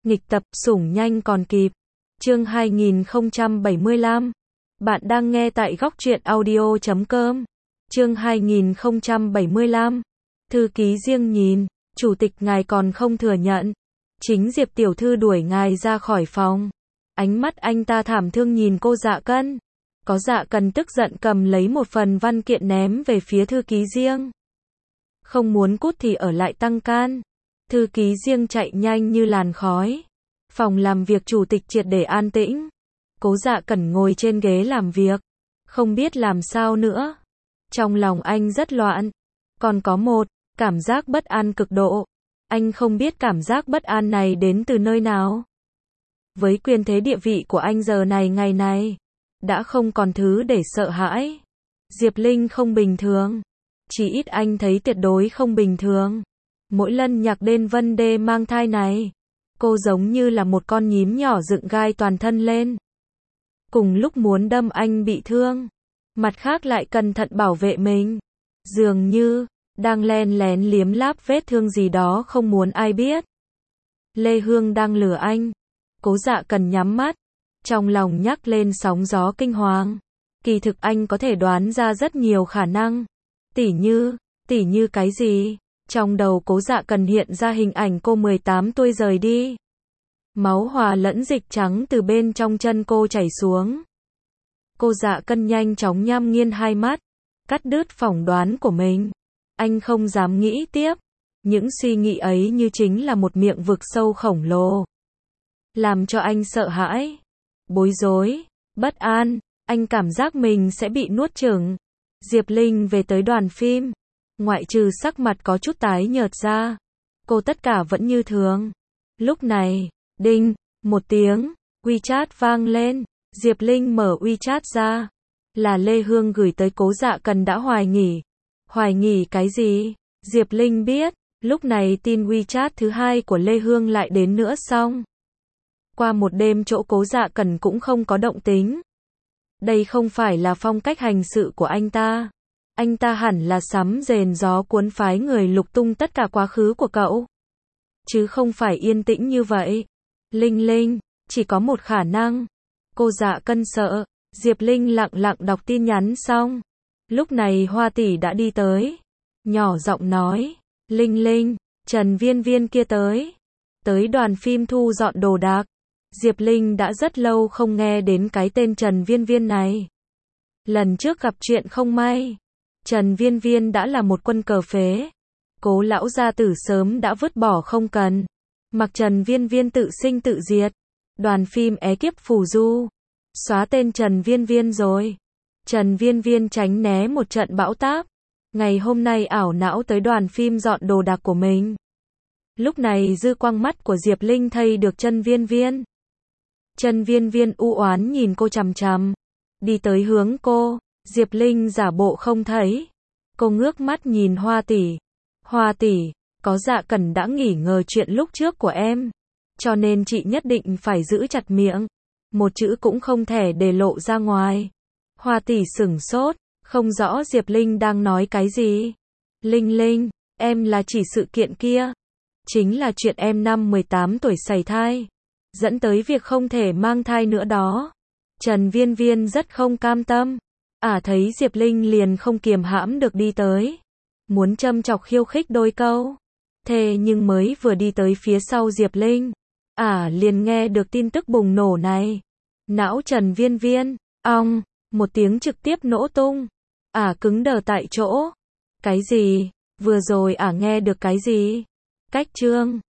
Nghịch tập, sủng nhanh còn kịp. Chương 2075. Bạn đang nghe tại góc truyện audio.com. Chương 2075. Thư ký riêng nhìn, chủ tịch ngài còn không thừa nhận. Chính Diệp tiểu thư đuổi ngài ra khỏi phòng. Ánh mắt anh ta thảm thương nhìn cô Dạ Cân. Có Dạ Cần tức giận cầm lấy một phần văn kiện ném về phía thư ký riêng. Không muốn cút thì ở lại tăng can. Thư ký riêng chạy nhanh như làn khói. Phòng làm việc chủ tịch triệt để an tĩnh. Cố Dạ Cẩn ngồi trên ghế làm việc, không biết làm sao nữa. Trong lòng anh rất loạn. Còn có một cảm giác bất an cực độ. Anh không biết cảm giác bất an này đến từ nơi nào. Với quyền thế địa vị của anh giờ này ngày này, đã không còn thứ để sợ hãi. Diệp Linh không bình thường. Chỉ ít anh thấy tuyệt đối không bình thường. Mỗi lần nhắc đến vấn đề mang thai này, cô giống như là một con nhím nhỏ dựng gai toàn thân lên. Cùng lúc muốn đâm anh bị thương, mặt khác lại cẩn thận bảo vệ mình. Dường như đang len lén liếm láp vết thương gì đó không muốn ai biết. Lê Hương đang lừa anh. Cố Dạ Cần nhắm mắt, trong lòng nhắc lên sóng gió kinh hoàng. Kỳ thực anh có thể đoán ra rất nhiều khả năng. Tỉ như cái gì? Trong đầu Cố Dạ Cần hiện ra hình ảnh cô 18 tuổi rời đi. Máu hòa lẫn dịch trắng từ bên trong chân cô chảy xuống. Cô Dạ Cân nhanh chóng nhắm nghiền hai mắt, cắt đứt phỏng đoán của mình. Anh không dám nghĩ tiếp. Những suy nghĩ ấy như chính là một miệng vực sâu khổng lồ. Làm cho anh sợ hãi, bối rối, bất an. Anh cảm giác mình sẽ bị nuốt chửng. Diệp Linh về tới đoàn phim. Ngoại trừ sắc mặt có chút tái nhợt ra, cô tất cả vẫn như thường. Lúc này, đinh, một tiếng, WeChat vang lên. Diệp Linh mở WeChat ra. Là Lê Hương gửi tới. Cố Dạ Cần đã hoài nghỉ. Hoài nghỉ cái gì? Diệp Linh biết, lúc này tin WeChat thứ hai của Lê Hương lại đến nữa xong. Qua một đêm chỗ Cố Dạ Cần cũng không có động tính. Đây không phải là phong cách hành sự của anh ta. Anh ta hẳn là sấm rền gió cuốn phái người lục tung tất cả quá khứ của cậu. Chứ không phải yên tĩnh như vậy. Linh, chỉ có một khả năng. Cô Dạ Cân sợ. Diệp Linh lặng lặng đọc tin nhắn xong. Lúc này Hoa tỷ đã đi tới. Nhỏ giọng nói. Linh, Trần Viên Viên kia tới. Tới đoàn phim thu dọn đồ đạc. Diệp Linh đã rất lâu không nghe đến cái tên Trần Viên Viên này. Lần trước gặp chuyện không may, Trần Viên Viên đã là một quân cờ phế. Cố lão gia tử sớm đã vứt bỏ không cần. Mặc Trần Viên Viên tự sinh tự diệt. Đoàn phim é kiếp phù du. Xóa tên Trần Viên Viên rồi. Trần Viên Viên tránh né một trận bão táp. Ngày hôm nay ảo não tới đoàn phim dọn đồ đạc của mình. Lúc này dư quang mắt của Diệp Linh thấy được Trần Viên Viên. Trần Viên Viên u oán nhìn cô chằm chằm. Đi tới hướng cô. Diệp Linh giả bộ không thấy. Cô ngước mắt nhìn Hoa tỷ. Hoa tỷ, có Dạ Cẩn đã nghỉ ngờ chuyện lúc trước của em. Cho nên chị nhất định phải giữ chặt miệng. Một chữ cũng không thể để lộ ra ngoài. Hoa tỷ sửng sốt, không rõ Diệp Linh đang nói cái gì. Linh, em là chỉ sự kiện kia. Chính là chuyện em năm 18 tuổi sảy thai. Dẫn tới việc không thể mang thai nữa đó. Trần Viên Viên rất không cam tâm. Thấy Diệp Linh liền không kiềm hãm được đi tới. Muốn châm chọc khiêu khích đôi câu. Thế nhưng mới vừa đi tới phía sau Diệp Linh, liền nghe được tin tức bùng nổ này. Não Trần Viên Viên, ong, một tiếng trực tiếp nổ tung. Cứng đờ tại chỗ. Cái gì? Vừa rồi nghe được cái gì? Cách chương